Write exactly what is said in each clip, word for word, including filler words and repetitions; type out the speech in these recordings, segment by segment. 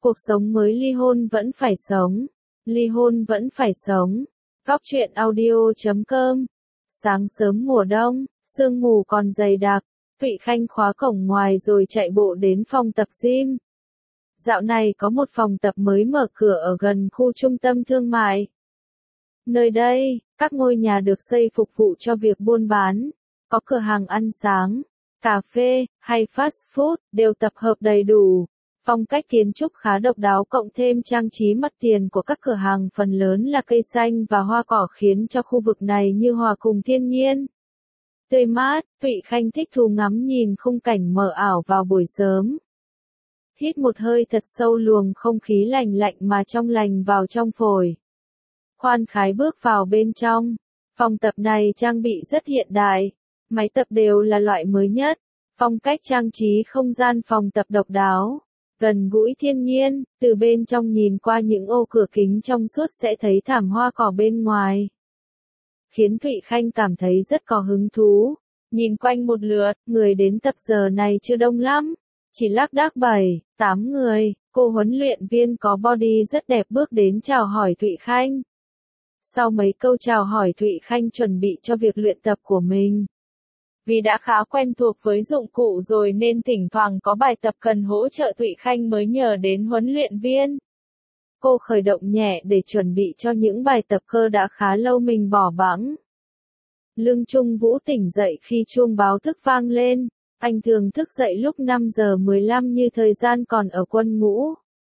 Cuộc sống mới ly hôn vẫn phải sống. Ly hôn vẫn phải sống. Góc truyện audio chấm com. Sáng sớm mùa đông, sương mù còn dày đặc, Thụy Khanh khóa cổng ngoài rồi chạy bộ đến phòng tập gym. Dạo này có một phòng tập mới mở cửa ở gần khu trung tâm thương mại. Nơi đây, các ngôi nhà được xây phục vụ cho việc buôn bán, có cửa hàng ăn sáng, cà phê, hay fast food, đều tập hợp đầy đủ. Phong cách kiến trúc khá độc đáo cộng thêm trang trí mặt tiền của các cửa hàng phần lớn là cây xanh và hoa cỏ khiến cho khu vực này như hòa cùng thiên nhiên. Tươi mát, Thụy Khanh thích thú ngắm nhìn khung cảnh mờ ảo vào buổi sớm. Hít một hơi thật sâu luồng không khí lành lạnh mà trong lành vào trong phổi. Khoan khái bước vào bên trong. Phòng tập này trang bị rất hiện đại. Máy tập đều là loại mới nhất. Phong cách trang trí không gian phòng tập độc đáo. Gần gũi thiên nhiên, từ bên trong nhìn qua những ô cửa kính trong suốt sẽ thấy thảm hoa cỏ bên ngoài. Khiến Thụy Khanh cảm thấy rất có hứng thú. Nhìn quanh một lượt, người đến tập giờ này chưa đông lắm. Chỉ lác đác bảy, tám người, cô huấn luyện viên có body rất đẹp bước đến chào hỏi Thụy Khanh. Sau mấy câu chào hỏi Thụy Khanh chuẩn bị cho việc luyện tập của mình. Vì đã khá quen thuộc với dụng cụ rồi nên thỉnh thoảng có bài tập cần hỗ trợ Thụy Khanh mới nhờ đến huấn luyện viên. Cô khởi động nhẹ để chuẩn bị cho những bài tập cơ đã khá lâu mình bỏ bẵng. Lương Trung Vũ tỉnh dậy khi chuông báo thức vang lên. Anh thường thức dậy lúc năm giờ mười lăm như thời gian còn ở quân ngũ.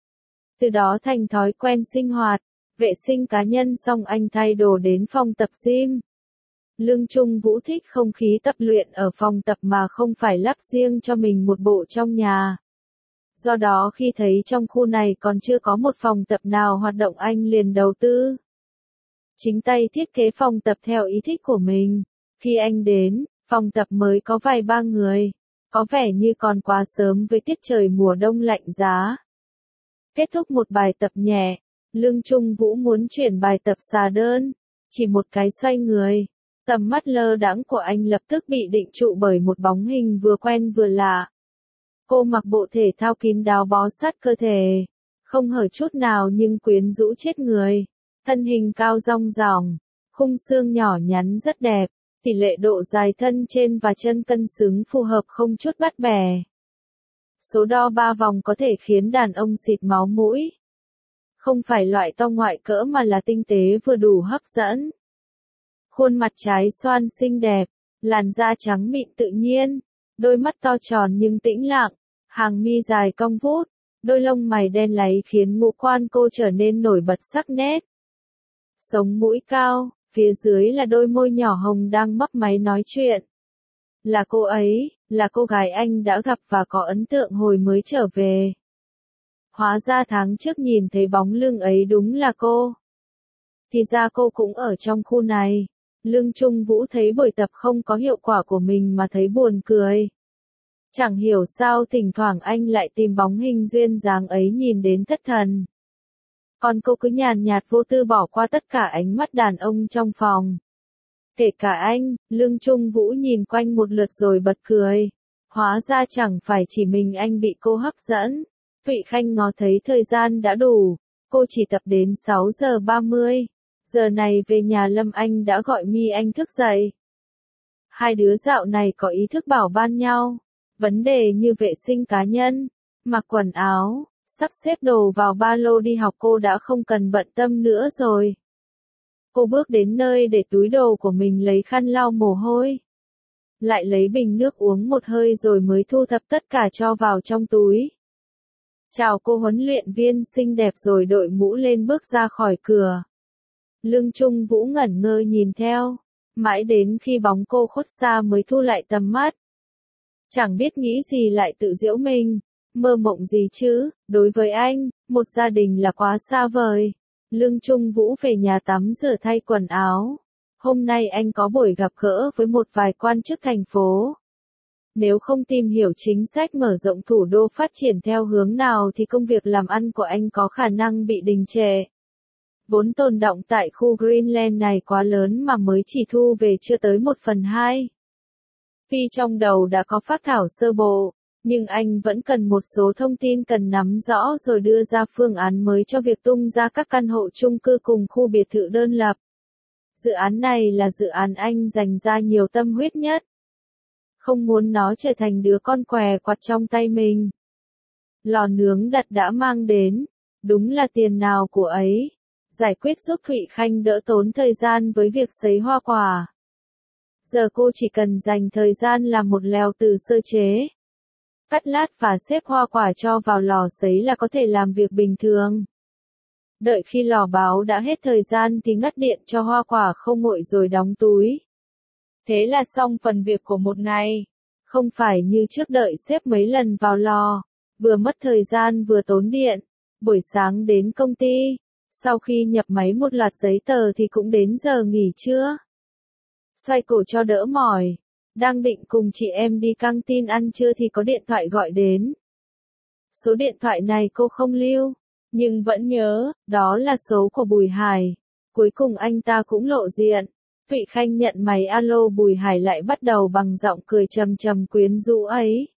Từ đó thành thói quen sinh hoạt, vệ sinh cá nhân xong anh thay đồ đến phòng tập gym. Lương Trung Vũ thích không khí tập luyện ở phòng tập mà không phải lắp riêng cho mình một bộ trong nhà. Do đó khi thấy trong khu này còn chưa có một phòng tập nào hoạt động anh liền đầu tư. Chính tay thiết kế phòng tập theo ý thích của mình. Khi anh đến, phòng tập mới có vài ba người. Có vẻ như còn quá sớm với tiết trời mùa đông lạnh giá. Kết thúc một bài tập nhẹ, Lương Trung Vũ muốn chuyển bài tập xà đơn. Chỉ một cái xoay người. Tầm mắt lơ đãng của anh lập tức bị định trụ bởi một bóng hình vừa quen vừa lạ. Cô mặc bộ thể thao kín đáo bó sát cơ thể. Không hở chút nào nhưng quyến rũ chết người. Thân hình cao rong ròng. Khung xương nhỏ nhắn rất đẹp. Tỷ lệ độ dài thân trên và chân cân xứng phù hợp không chút bắt bẻ. Số đo ba vòng có thể khiến đàn ông xịt máu mũi. Không phải loại to ngoại cỡ mà là tinh tế vừa đủ hấp dẫn. Khuôn mặt trái xoan xinh đẹp, làn da trắng mịn tự nhiên, đôi mắt to tròn nhưng tĩnh lặng, hàng mi dài cong vút, đôi lông mày đen láy khiến ngũ quan cô trở nên nổi bật sắc nét. Sống mũi cao, phía dưới là đôi môi nhỏ hồng đang mấp máy nói chuyện. Là cô ấy, là cô gái anh đã gặp và có ấn tượng hồi mới trở về. Hóa ra tháng trước nhìn thấy bóng lưng ấy đúng là cô. Thì ra cô cũng ở trong khu này. Lương Trung Vũ thấy buổi tập không có hiệu quả của mình mà thấy buồn cười. Chẳng hiểu sao thỉnh thoảng anh lại tìm bóng hình duyên dáng ấy nhìn đến thất thần. Còn cô cứ nhàn nhạt vô tư bỏ qua tất cả ánh mắt đàn ông trong phòng. Kể cả anh, Lương Trung Vũ nhìn quanh một lượt rồi bật cười. Hóa ra chẳng phải chỉ mình anh bị cô hấp dẫn. Thụy Khanh ngó thấy thời gian đã đủ. Cô chỉ tập đến sáu giờ ba mươi. Giờ này về nhà Lâm Anh đã gọi Mi Anh thức dậy. Hai đứa dạo này có ý thức bảo ban nhau. Vấn đề như vệ sinh cá nhân, mặc quần áo, sắp xếp đồ vào ba lô đi học cô đã không cần bận tâm nữa rồi. Cô bước đến nơi để túi đồ của mình lấy khăn lau mồ hôi. Lại lấy bình nước uống một hơi rồi mới thu thập tất cả cho vào trong túi. Chào cô huấn luyện viên xinh đẹp rồi đội mũ lên bước ra khỏi cửa. Lương Trung Vũ ngẩn ngơ nhìn theo, mãi đến khi bóng cô khuất xa mới thu lại tầm mắt. Chẳng biết nghĩ gì lại tự giễu mình, mơ mộng gì chứ, đối với anh, một gia đình là quá xa vời. Lương Trung Vũ về nhà tắm rửa thay quần áo. Hôm nay anh có buổi gặp gỡ với một vài quan chức thành phố. Nếu không tìm hiểu chính sách mở rộng thủ đô phát triển theo hướng nào thì công việc làm ăn của anh có khả năng bị đình trệ. Vốn tồn đọng tại khu Greenland này quá lớn mà mới chỉ thu về chưa tới một phần hai. Tuy trong đầu đã có phác thảo sơ bộ, nhưng anh vẫn cần một số thông tin cần nắm rõ rồi đưa ra phương án mới cho việc tung ra các căn hộ chung cư cùng khu biệt thự đơn lập. Dự án này là dự án anh dành ra nhiều tâm huyết nhất. Không muốn nó trở thành đứa con què quặt trong tay mình. Lò nướng đặt đã mang đến, đúng là tiền nào của ấy. Giải quyết giúp Thụy Khanh đỡ tốn thời gian với việc sấy hoa quả. Giờ cô chỉ cần dành thời gian làm một lèo từ sơ chế. Cắt lát và xếp hoa quả cho vào lò sấy là có thể làm việc bình thường. Đợi khi lò báo đã hết thời gian thì ngắt điện cho hoa quả không nguội rồi đóng túi. Thế là xong phần việc của một ngày. Không phải như trước đợi xếp mấy lần vào lò, vừa mất thời gian vừa tốn điện. Buổi sáng đến công ty, sau khi nhập máy một loạt giấy tờ thì cũng đến giờ nghỉ trưa. Xoay cổ cho đỡ mỏi, đang định cùng chị em đi căng tin ăn trưa thì có điện thoại gọi đến. Số điện thoại này cô không lưu, nhưng vẫn nhớ, đó là số của Bùi Hải. Cuối cùng anh ta cũng lộ diện. Thụy Khanh nhận máy alo, Bùi Hải lại bắt đầu bằng giọng cười trầm trầm quyến rũ ấy.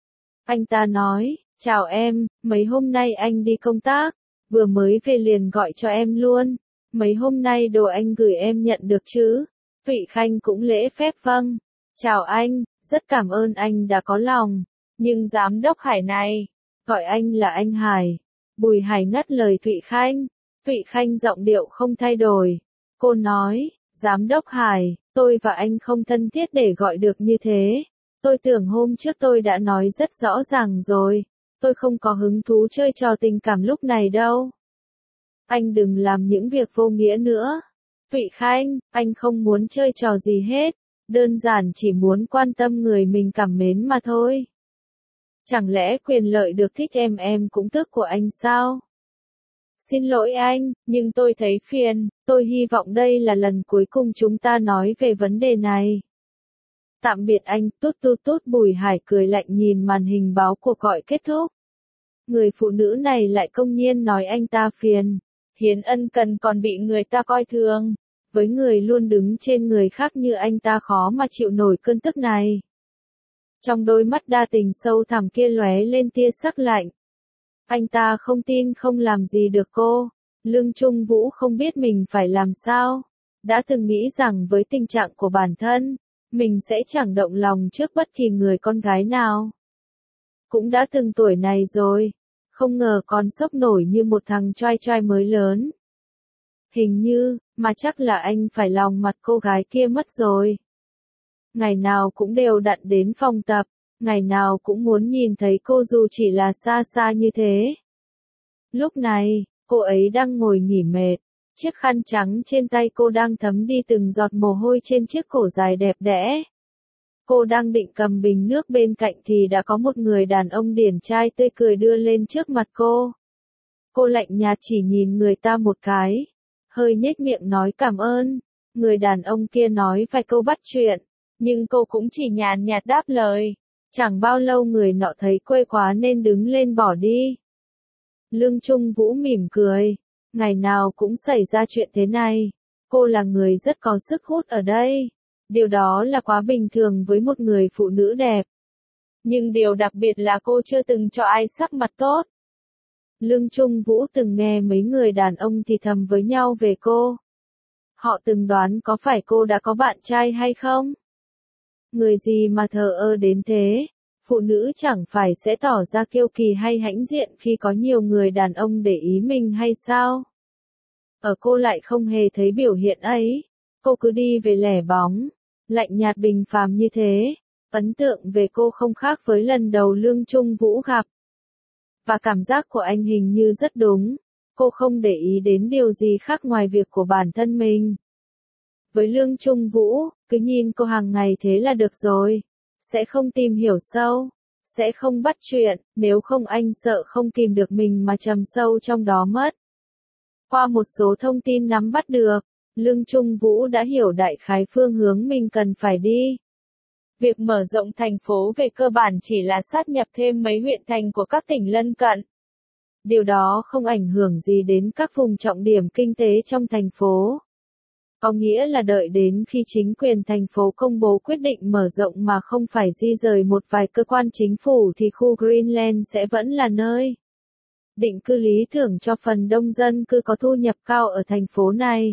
Anh ta nói, chào em, mấy hôm nay anh đi công tác, vừa mới về liền gọi cho em luôn. Mấy hôm nay đồ anh gửi em nhận được chứ? Thụy Khanh cũng lễ phép vâng. Chào anh, rất cảm ơn anh đã có lòng. Nhưng giám đốc Hải này, gọi anh là anh Hải. Bùi Hải ngắt lời Thụy Khanh. Thụy Khanh giọng điệu không thay đổi. Cô nói, giám đốc Hải, tôi và anh không thân thiết để gọi được như thế. Tôi tưởng hôm trước tôi đã nói rất rõ ràng rồi. Tôi không có hứng thú chơi trò tình cảm lúc này đâu. Anh đừng làm những việc vô nghĩa nữa. Thụy Khanh, anh không muốn chơi trò gì hết. Đơn giản chỉ muốn quan tâm người mình cảm mến mà thôi. Chẳng lẽ quyền lợi được thích em em cũng tước của anh sao? Xin lỗi anh, nhưng tôi thấy phiền, tôi hy vọng đây là lần cuối cùng chúng ta nói về vấn đề này. Tạm biệt anh, tút tút tút. Bùi Hải cười lạnh nhìn màn hình báo cuộc gọi kết thúc. Người phụ nữ này lại công nhiên nói anh ta phiền. Hiến ân cần còn bị người ta coi thường. Với người luôn đứng trên người khác như anh ta khó mà chịu nổi cơn tức này. Trong đôi mắt đa tình sâu thẳm kia lóe lên tia sắc lạnh. Anh ta không tin không làm gì được cô. Lương Trung Vũ không biết mình phải làm sao. Đã từng nghĩ rằng với tình trạng của bản thân, mình sẽ chẳng động lòng trước bất kỳ người con gái nào. Cũng đã từng tuổi này rồi, không ngờ còn sốc nổi như một thằng trai trai mới lớn. Hình như, mà chắc là anh phải lòng mặt cô gái kia mất rồi. Ngày nào cũng đều đặn đến phòng tập, ngày nào cũng muốn nhìn thấy cô dù chỉ là xa xa như thế. Lúc này, cô ấy đang ngồi nghỉ mệt, chiếc khăn trắng trên tay cô đang thấm đi từng giọt mồ hôi trên chiếc cổ dài đẹp đẽ. Cô đang định cầm bình nước bên cạnh thì đã có một người đàn ông điển trai tươi cười đưa lên trước mặt cô. Cô lạnh nhạt chỉ nhìn người ta một cái, hơi nhếch miệng nói cảm ơn. Người đàn ông kia nói vài câu bắt chuyện, nhưng cô cũng chỉ nhàn nhạt đáp lời. Chẳng bao lâu người nọ thấy quê quá nên đứng lên bỏ đi. Lương Trung Vũ mỉm cười. Ngày nào cũng xảy ra chuyện thế này. Cô là người rất có sức hút ở đây. Điều đó là quá bình thường với một người phụ nữ đẹp. Nhưng điều đặc biệt là cô chưa từng cho ai sắc mặt tốt. Lương Trung Vũ từng nghe mấy người đàn ông thì thầm với nhau về cô. Họ từng đoán có phải cô đã có bạn trai hay không? Người gì mà thờ ơ đến thế? Phụ nữ chẳng phải sẽ tỏ ra kiêu kỳ hay hãnh diện khi có nhiều người đàn ông để ý mình hay sao? Ở cô lại không hề thấy biểu hiện ấy. Cô cứ đi về lẻ bóng, lạnh nhạt bình phàm như thế. Ấn tượng về cô không khác với lần đầu Lương Trung Vũ gặp. Và cảm giác của anh hình như rất đúng. Cô không để ý đến điều gì khác ngoài việc của bản thân mình. Với Lương Trung Vũ, cứ nhìn cô hàng ngày thế là được rồi. Sẽ không tìm hiểu sâu, sẽ không bắt chuyện, nếu không anh sợ không kìm được mình mà trầm sâu trong đó mất. Qua một số thông tin nắm bắt được, Lương Trung Vũ đã hiểu đại khái phương hướng mình cần phải đi. Việc mở rộng thành phố về cơ bản chỉ là sát nhập thêm mấy huyện thành của các tỉnh lân cận. Điều đó không ảnh hưởng gì đến các vùng trọng điểm kinh tế trong thành phố. Có nghĩa là đợi đến khi chính quyền thành phố công bố quyết định mở rộng mà không phải di rời một vài cơ quan chính phủ thì khu Greenland sẽ vẫn là nơi định cư lý tưởng cho phần đông dân cư có thu nhập cao ở thành phố này.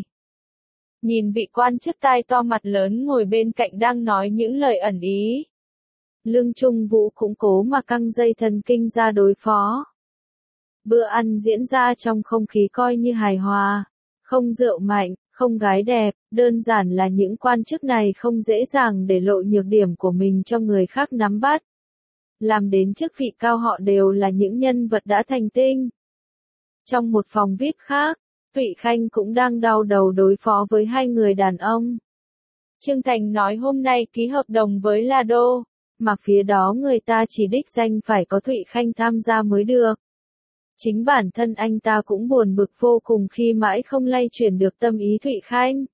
Nhìn vị quan chức tai to mặt lớn ngồi bên cạnh đang nói những lời ẩn ý. Lương Trung Vũ cũng cố mà căng dây thần kinh ra đối phó. Bữa ăn diễn ra trong không khí coi như hài hòa, không rượu mạnh, không gái đẹp, đơn giản là những quan chức này không dễ dàng để lộ nhược điểm của mình cho người khác nắm bắt. Làm đến chức vị cao họ đều là những nhân vật đã thành tinh. Trong một phòng vi ai pi khác, Thụy Khanh cũng đang đau đầu đối phó với hai người đàn ông. Trương Thành nói hôm nay ký hợp đồng với La Đô, mà phía đó người ta chỉ đích danh phải có Thụy Khanh tham gia mới được. Chính bản thân anh ta cũng buồn bực vô cùng khi mãi không lay chuyển được tâm ý Thụy Khanh.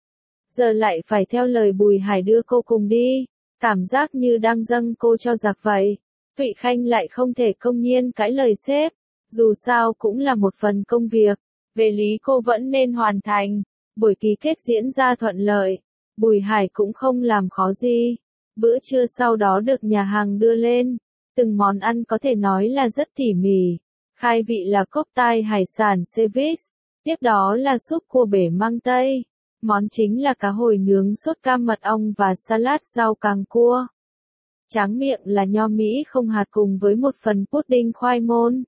Giờ lại phải theo lời Bùi Hải đưa cô cùng đi, cảm giác như đang dâng cô cho giặc vậy. Thụy Khanh lại không thể công nhiên cãi lời sếp, dù sao cũng là một phần công việc, về lý cô vẫn nên hoàn thành. Buổi ký kết diễn ra thuận lợi, Bùi Hải cũng không làm khó gì. Bữa trưa sau đó được nhà hàng đưa lên, từng món ăn có thể nói là rất tỉ mỉ. Khai vị là cốc tai hải sản ceviche, tiếp đó là súp cua bể măng tây. Món chính là cá hồi nướng sốt cam mật ong và salad rau càng cua. Tráng miệng là nho Mỹ không hạt cùng với một phần pudding khoai môn.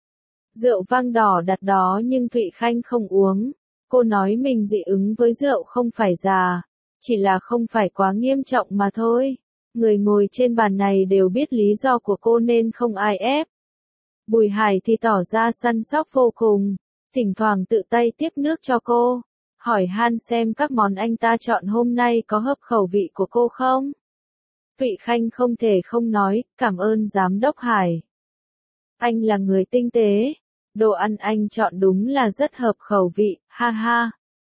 Rượu vang đỏ đặt đó nhưng Thụy Khanh không uống. Cô nói mình dị ứng với rượu không phải già, chỉ là không phải quá nghiêm trọng mà thôi. Người ngồi trên bàn này đều biết lý do của cô nên không ai ép. Bùi Hải thì tỏ ra săn sóc vô cùng, thỉnh thoảng tự tay tiếp nước cho cô, hỏi han xem các món anh ta chọn hôm nay có hợp khẩu vị của cô không. Thụy Khanh không thể không nói, cảm ơn giám đốc Hải. Anh là người tinh tế, đồ ăn anh chọn đúng là rất hợp khẩu vị, ha ha.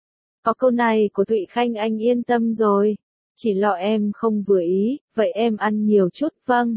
Có câu này của Thụy Khanh anh yên tâm rồi, chỉ lo em không vừa ý, vậy em ăn nhiều chút, vâng.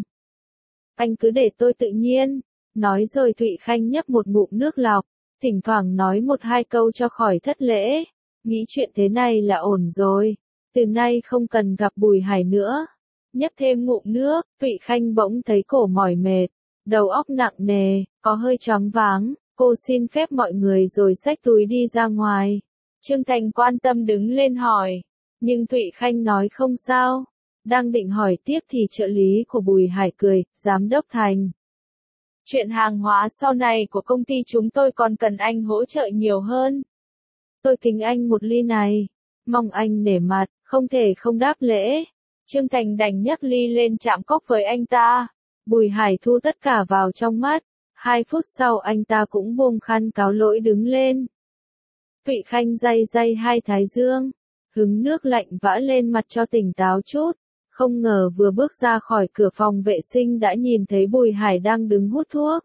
Anh cứ để tôi tự nhiên. Nói rồi Thụy Khanh nhấp một ngụm nước lọc, thỉnh thoảng nói một hai câu cho khỏi thất lễ. Nghĩ chuyện thế này là ổn rồi, từ nay không cần gặp Bùi Hải nữa. Nhấp thêm ngụm nước, Thụy Khanh bỗng thấy cổ mỏi mệt, đầu óc nặng nề, có hơi choáng váng. Cô xin phép mọi người rồi xách túi đi ra ngoài. Trương Thành quan tâm đứng lên hỏi, nhưng Thụy Khanh nói không sao. Đang định hỏi tiếp thì trợ lý của Bùi Hải cười, giám đốc Thành. Chuyện hàng hóa sau này của công ty chúng tôi còn cần anh hỗ trợ nhiều hơn. Tôi kính anh một ly này, mong anh nể mặt, không thể không đáp lễ. Trương Thành đành nhấc ly lên chạm cốc với anh ta. Bùi Hải thu tất cả vào trong mắt. Hai phút sau anh ta cũng buông khăn cáo lỗi đứng lên. Thụy Khanh day day hai thái dương, hứng nước lạnh vã lên mặt cho tỉnh táo chút. Không ngờ vừa bước ra khỏi cửa phòng vệ sinh đã nhìn thấy Bùi Hải đang đứng hút thuốc.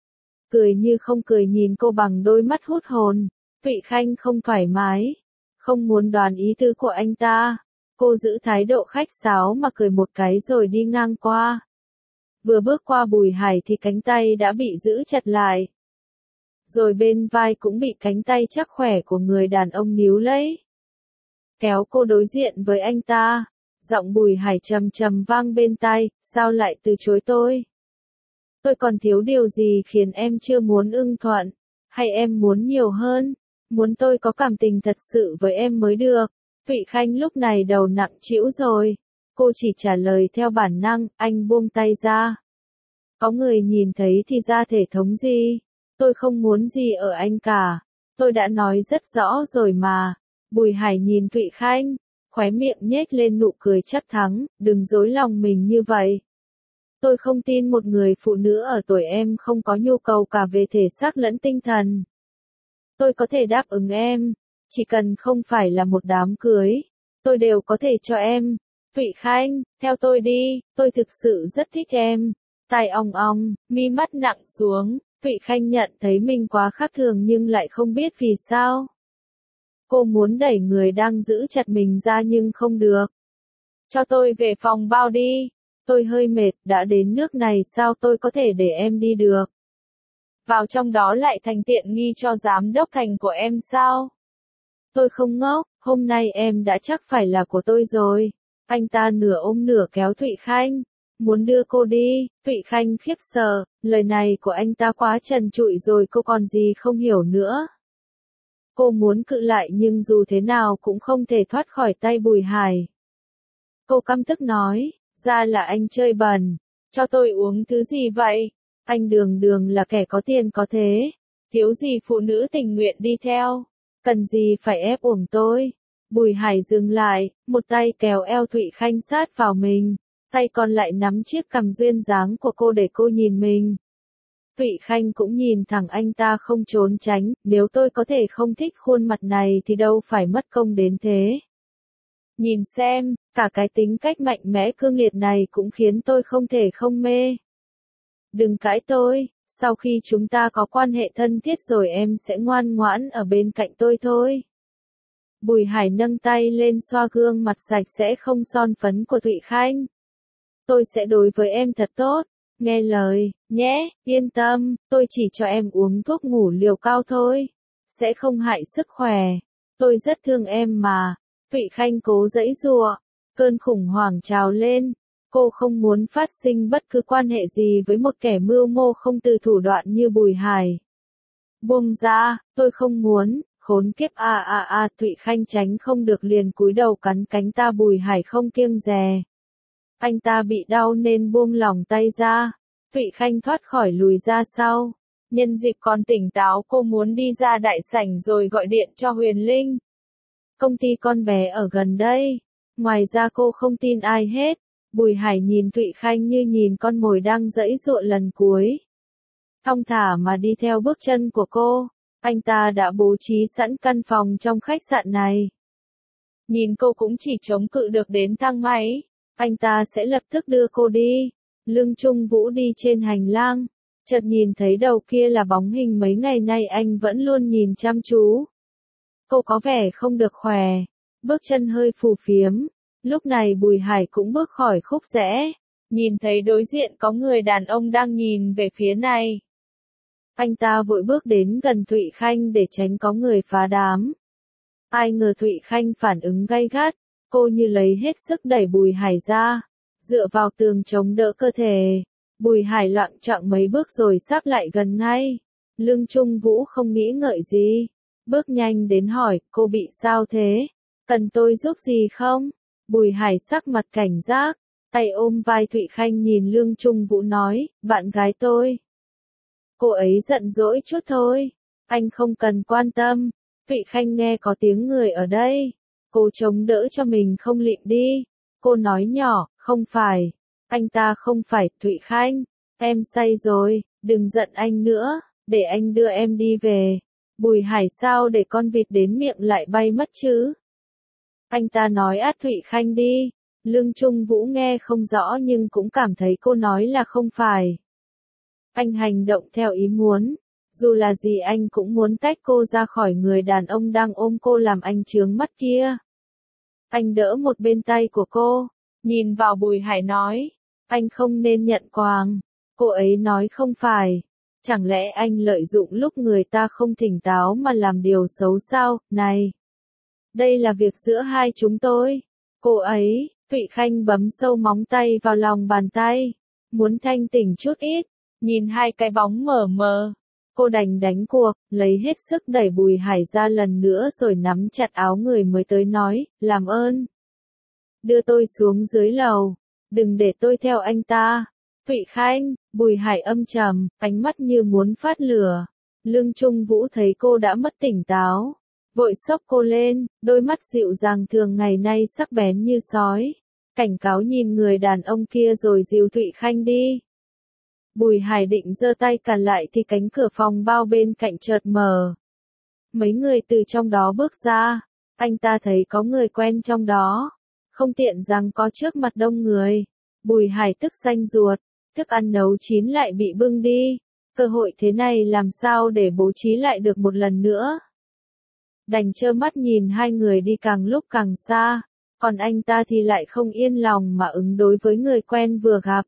Cười như không cười nhìn cô bằng đôi mắt hút hồn. Thụy Khanh không thoải mái, không muốn đoán ý tứ của anh ta. Cô giữ thái độ khách sáo mà cười một cái rồi đi ngang qua. Vừa bước qua Bùi Hải thì cánh tay đã bị giữ chặt lại. Rồi bên vai cũng bị cánh tay chắc khỏe của người đàn ông níu lấy. Kéo cô đối diện với anh ta. Giọng Bùi Hải trầm trầm vang bên tai, sao lại từ chối tôi? Tôi còn thiếu điều gì khiến em chưa muốn ưng thuận? Hay em muốn nhiều hơn? Muốn tôi có cảm tình thật sự với em mới được? Thụy Khanh lúc này đầu nặng trĩu rồi. Cô chỉ trả lời theo bản năng, anh buông tay ra. Có người nhìn thấy thì ra thể thống gì? Tôi không muốn gì ở anh cả. Tôi đã nói rất rõ rồi mà. Bùi Hải nhìn Thụy Khanh. Khóe miệng nhếch lên nụ cười chắc thắng, đừng dối lòng mình như vậy. Tôi không tin một người phụ nữ ở tuổi em không có nhu cầu cả về thể xác lẫn tinh thần. Tôi có thể đáp ứng em, chỉ cần không phải là một đám cưới, tôi đều có thể cho em. Thụy Khanh, theo tôi đi, tôi thực sự rất thích em. Tai ong ong, mi mắt nặng xuống, Thụy Khanh nhận thấy mình quá khác thường nhưng lại không biết vì sao. Cô muốn đẩy người đang giữ chặt mình ra nhưng không được. Cho tôi về phòng bao đi. Tôi hơi mệt, đã đến nước này sao tôi có thể để em đi được. Vào trong đó lại thành tiện nghi cho giám đốc Thành của em sao? Tôi không ngốc, hôm nay em đã chắc phải là của tôi rồi. Anh ta nửa ôm nửa kéo Thụy Khanh, muốn đưa cô đi. Thụy Khanh khiếp sợ, lời này của anh ta quá trần trụi rồi, cô còn gì không hiểu nữa. Cô muốn cự lại nhưng dù thế nào cũng không thể thoát khỏi tay Bùi Hải. Cô căm tức nói, ra là anh chơi bẩn, cho tôi uống thứ gì vậy? Anh đường đường là kẻ có tiền có thế, thiếu gì phụ nữ tình nguyện đi theo, cần gì phải ép uổng tôi. Bùi Hải dừng lại, một tay kéo eo Thụy Khanh sát vào mình, tay còn lại nắm chiếc cằm duyên dáng của cô để cô nhìn mình. Thụy Khanh cũng nhìn thẳng anh ta không trốn tránh, nếu tôi có thể không thích khuôn mặt này thì đâu phải mất công đến thế. Nhìn xem, cả cái tính cách mạnh mẽ cương liệt này cũng khiến tôi không thể không mê. Đừng cãi tôi, sau khi chúng ta có quan hệ thân thiết rồi em sẽ ngoan ngoãn ở bên cạnh tôi thôi. Bùi Hải nâng tay lên xoa gương mặt sạch sẽ không son phấn của Thụy Khanh. Tôi sẽ đối với em thật tốt, nghe lời, nhé, yên tâm, tôi chỉ cho em uống thuốc ngủ liều cao thôi, sẽ không hại sức khỏe, tôi rất thương em mà. Thụy Khanh cố giãy giụa, cơn khủng hoảng trào lên, cô không muốn phát sinh bất cứ quan hệ gì với một kẻ mưu mô không từ thủ đoạn như Bùi Hải. Buông ra, tôi không muốn, khốn kiếp a a a. Thụy Khanh tránh không được liền cúi đầu cắn cánh ta. Bùi Hải không kiêng dè. Anh ta bị đau nên buông lỏng tay ra. Thụy Khanh thoát khỏi lùi ra sau. Nhân dịp còn tỉnh táo cô muốn đi ra đại sảnh rồi gọi điện cho Huyền Linh. Công ty con bé ở gần đây. Ngoài ra cô không tin ai hết. Bùi Hải nhìn Thụy Khanh như nhìn con mồi đang giãy giụa lần cuối. Thong thả mà đi theo bước chân của cô. Anh ta đã bố trí sẵn căn phòng trong khách sạn này. Nhìn cô cũng chỉ chống cự được đến thang máy. Anh ta sẽ lập tức đưa cô đi. Lương Trung Vũ đi trên hành lang. Chợt nhìn thấy đầu kia là bóng hình mấy ngày nay anh vẫn luôn nhìn chăm chú. Cô có vẻ không được khỏe. Bước chân hơi phù phiếm. Lúc này Bùi Hải cũng bước khỏi khúc rẽ. Nhìn thấy đối diện có người đàn ông đang nhìn về phía này. Anh ta vội bước đến gần Thụy Khanh để tránh có người phá đám. Ai ngờ Thụy Khanh phản ứng gay gắt, cô như lấy hết sức đẩy Bùi Hải ra, dựa vào tường chống đỡ cơ thể. Bùi Hải loạng choạng mấy bước rồi sắp lại gần ngay. Lương Trung Vũ không nghĩ ngợi gì, bước nhanh đến hỏi, cô bị sao thế? Cần tôi giúp gì không? Bùi Hải sắc mặt cảnh giác, tay ôm vai Thụy Khanh nhìn Lương Trung Vũ nói, bạn gái tôi. Cô ấy giận dỗi chút thôi, anh không cần quan tâm. Thụy Khanh nghe có tiếng người ở đây, cô chống đỡ cho mình không lịm đi. Cô nói nhỏ, không phải, anh ta không phải. Thụy Khanh, em say rồi, đừng giận anh nữa, để anh đưa em đi về. Bùi Hải sao để con vịt đến miệng lại bay mất chứ? Anh ta nói át Thụy Khanh đi. Lương Trung Vũ nghe không rõ nhưng cũng cảm thấy cô nói là không phải. Anh hành động theo ý muốn. Dù là gì anh cũng muốn tách cô ra khỏi người đàn ông đang ôm cô làm anh chướng mắt kia. Anh đỡ một bên tay của cô, nhìn vào Bùi Hải nói, anh không nên nhận quàng. Cô ấy nói không phải. Chẳng lẽ anh lợi dụng lúc người ta không tỉnh táo mà làm điều xấu sao? Này! Đây là việc giữa hai chúng tôi. Cô ấy, Thụy Khanh bấm sâu móng tay vào lòng bàn tay. Muốn thanh tỉnh chút ít, nhìn hai cái bóng mờ mờ. Cô đành đánh cuộc, lấy hết sức đẩy Bùi Hải ra lần nữa rồi nắm chặt áo người mới tới nói, làm ơn. Đưa tôi xuống dưới lầu, đừng để tôi theo anh ta. Thụy Khanh, Bùi Hải âm trầm, ánh mắt như muốn phát lửa. Lương Trung Vũ thấy cô đã mất tỉnh táo, vội xốc cô lên, đôi mắt dịu dàng thường ngày nay sắc bén như sói. Cảnh cáo nhìn người đàn ông kia rồi dìu Thụy Khanh đi. Bùi Hải định giơ tay cản lại thì cánh cửa phòng bao bên cạnh chợt mở. Mấy người từ trong đó bước ra, anh ta thấy có người quen trong đó. Không tiện rằng có trước mặt đông người. Bùi Hải tức xanh ruột, thức ăn nấu chín lại bị bưng đi. Cơ hội thế này làm sao để bố trí lại được một lần nữa. Đành trơ mắt nhìn hai người đi càng lúc càng xa, còn anh ta thì lại không yên lòng mà ứng đối với người quen vừa gặp.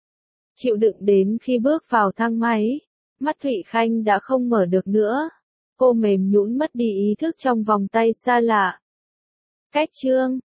Chịu đựng đến khi bước vào thang máy, mắt Thụy Khanh đã không mở được nữa. Cô mềm nhũn mất đi ý thức trong vòng tay xa lạ. Cách chương